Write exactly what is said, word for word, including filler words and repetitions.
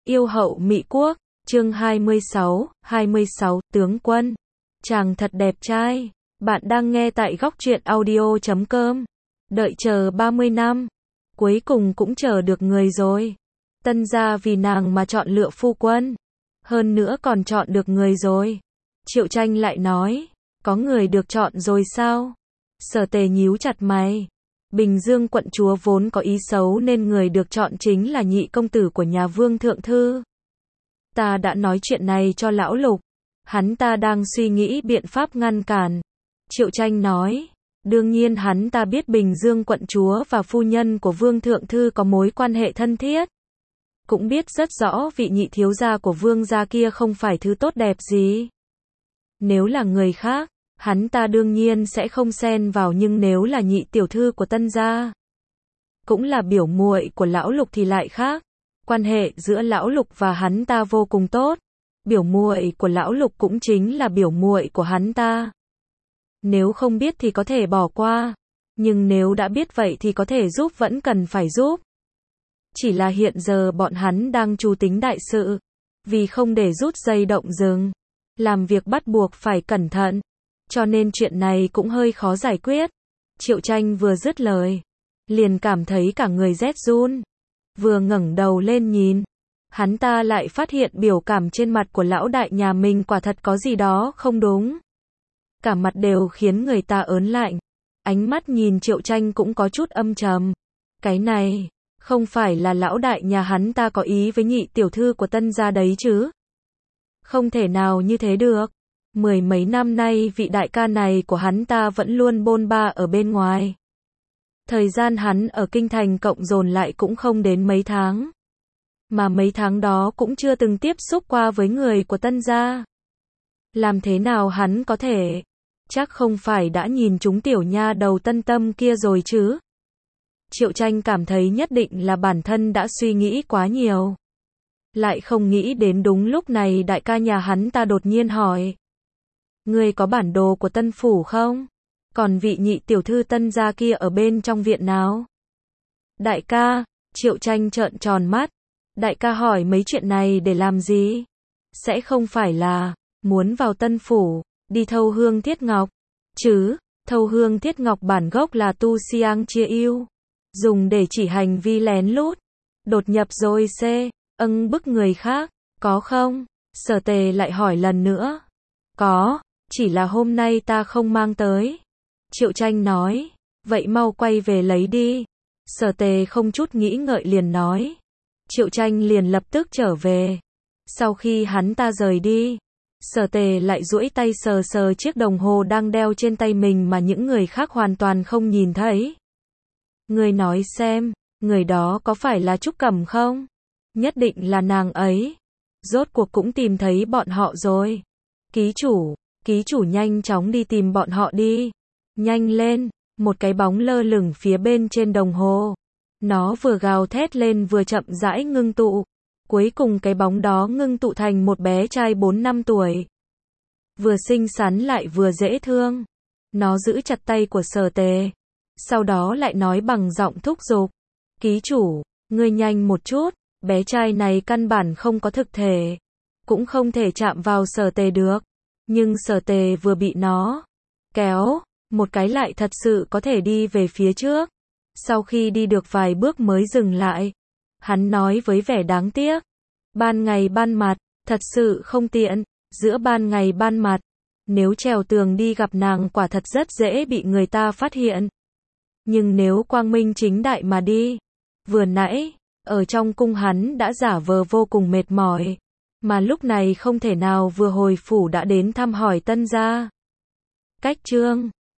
Yêu hậu Mỹ Quốc, chương hai mươi sáu, hai mươi sáu, tướng quân. Chàng thật đẹp trai. Bạn đang nghe tại góc truyện audio chấm com. Đợi chờ ba mươi năm. Cuối cùng cũng chờ được người rồi. Tân gia vì nàng mà chọn lựa phu quân. Hơn nữa còn chọn được người rồi. Triệu Tranh lại nói, có người được chọn rồi sao? Sở Tề nhíu chặt mày. Bình Dương quận chúa vốn có ý xấu nên người được chọn chính là nhị công tử của nhà Vương Thượng Thư. Ta đã nói chuyện này cho lão Lục. Hắn ta đang suy nghĩ biện pháp ngăn cản. Triệu Tranh nói, đương nhiên hắn ta biết Bình Dương quận chúa và phu nhân của Vương Thượng Thư có mối quan hệ thân thiết. Cũng biết rất rõ vị nhị thiếu gia của Vương gia kia không phải thứ tốt đẹp gì. Nếu là người khác, hắn ta đương nhiên sẽ không xen vào, nhưng nếu là nhị tiểu thư của Tân gia, cũng là biểu muội của lão Lục thì lại khác. Quan hệ giữa lão Lục và hắn ta vô cùng tốt. Biểu muội của lão Lục cũng chính là biểu muội của hắn ta. Nếu không biết thì có thể bỏ qua, nhưng nếu đã biết vậy thì có thể giúp vẫn cần phải giúp. Chỉ là hiện giờ bọn hắn đang chu tính đại sự, vì không để rút dây động rừng, làm việc bắt buộc phải cẩn thận, cho nên chuyện này cũng hơi khó giải quyết. Triệu Tranh vừa dứt lời, liền cảm thấy cả người rét run. Vừa ngẩng đầu lên nhìn, hắn ta lại phát hiện biểu cảm trên mặt của lão đại nhà mình quả thật có gì đó không đúng. Cả mặt đều khiến người ta ớn lạnh. Ánh mắt nhìn Triệu Tranh cũng có chút âm trầm. Cái này, không phải là lão đại nhà hắn ta có ý với nhị tiểu thư của Tân gia đấy chứ? Không thể nào như thế được. Mười mấy năm nay vị đại ca này của hắn ta vẫn luôn bôn ba ở bên ngoài. Thời gian hắn ở kinh thành cộng dồn lại cũng không đến mấy tháng. Mà mấy tháng đó cũng chưa từng tiếp xúc qua với người của Tân gia. Làm thế nào hắn có thể? Chắc không phải đã nhìn chúng tiểu nha đầu Tân Tâm kia rồi chứ? Triệu Tranh cảm thấy nhất định là bản thân đã suy nghĩ quá nhiều. Lại không nghĩ đến đúng lúc này đại ca nhà hắn ta đột nhiên hỏi. Ngươi có bản đồ của Tân Phủ không? Còn vị nhị tiểu thư Tân gia kia ở bên trong viện nào? Đại ca, Triệu Tranh trợn tròn mắt. Đại ca hỏi mấy chuyện này để làm gì? Sẽ không phải là muốn vào Tân Phủ, đi thâu hương thiết ngọc, chứ? Thâu hương thiết ngọc bản gốc là tu siang chia yêu, dùng để chỉ hành vi lén lút, đột nhập rồi c, âng bức người khác, có không? Sở Tề lại hỏi lần nữa. Có, chỉ là hôm nay ta không mang tới. Triệu Tranh nói, vậy mau quay về lấy đi. Sở Tề không chút nghĩ ngợi liền nói. Triệu Tranh liền lập tức trở về. Sau khi hắn ta rời đi, Sở Tề lại duỗi tay sờ sờ chiếc đồng hồ đang đeo trên tay mình mà những người khác hoàn toàn không nhìn thấy. Người nói xem, người đó có phải là Trúc Cẩm không? Nhất định là nàng ấy. Rốt cuộc cũng tìm thấy bọn họ rồi. Ký chủ, ký chủ nhanh chóng đi tìm bọn họ đi. Nhanh lên, một cái bóng lơ lửng phía bên trên đồng hồ. Nó vừa gào thét lên vừa chậm rãi ngưng tụ. Cuối cùng cái bóng đó ngưng tụ thành một bé trai bốn năm tuổi. Vừa xinh xắn lại vừa dễ thương. Nó giữ chặt tay của Sở Tề. Sau đó lại nói bằng giọng thúc giục. Ký chủ, ngươi nhanh một chút. Bé trai này căn bản không có thực thể. Cũng không thể chạm vào Sở Tề được. Nhưng Sở Tề vừa bị nó kéo, một cái lại thật sự có thể đi về phía trước. Sau khi đi được vài bước mới dừng lại. Hắn nói với vẻ đáng tiếc. Ban ngày ban mặt, thật sự không tiện. Giữa ban ngày ban mặt, nếu trèo tường đi gặp nàng quả thật rất dễ bị người ta phát hiện. Nhưng nếu quang minh chính đại mà đi, vừa nãy, ở trong cung hắn đã giả vờ vô cùng mệt mỏi. Mà lúc này không thể nào vừa hồi phủ đã đến thăm hỏi Tân gia. Cách chương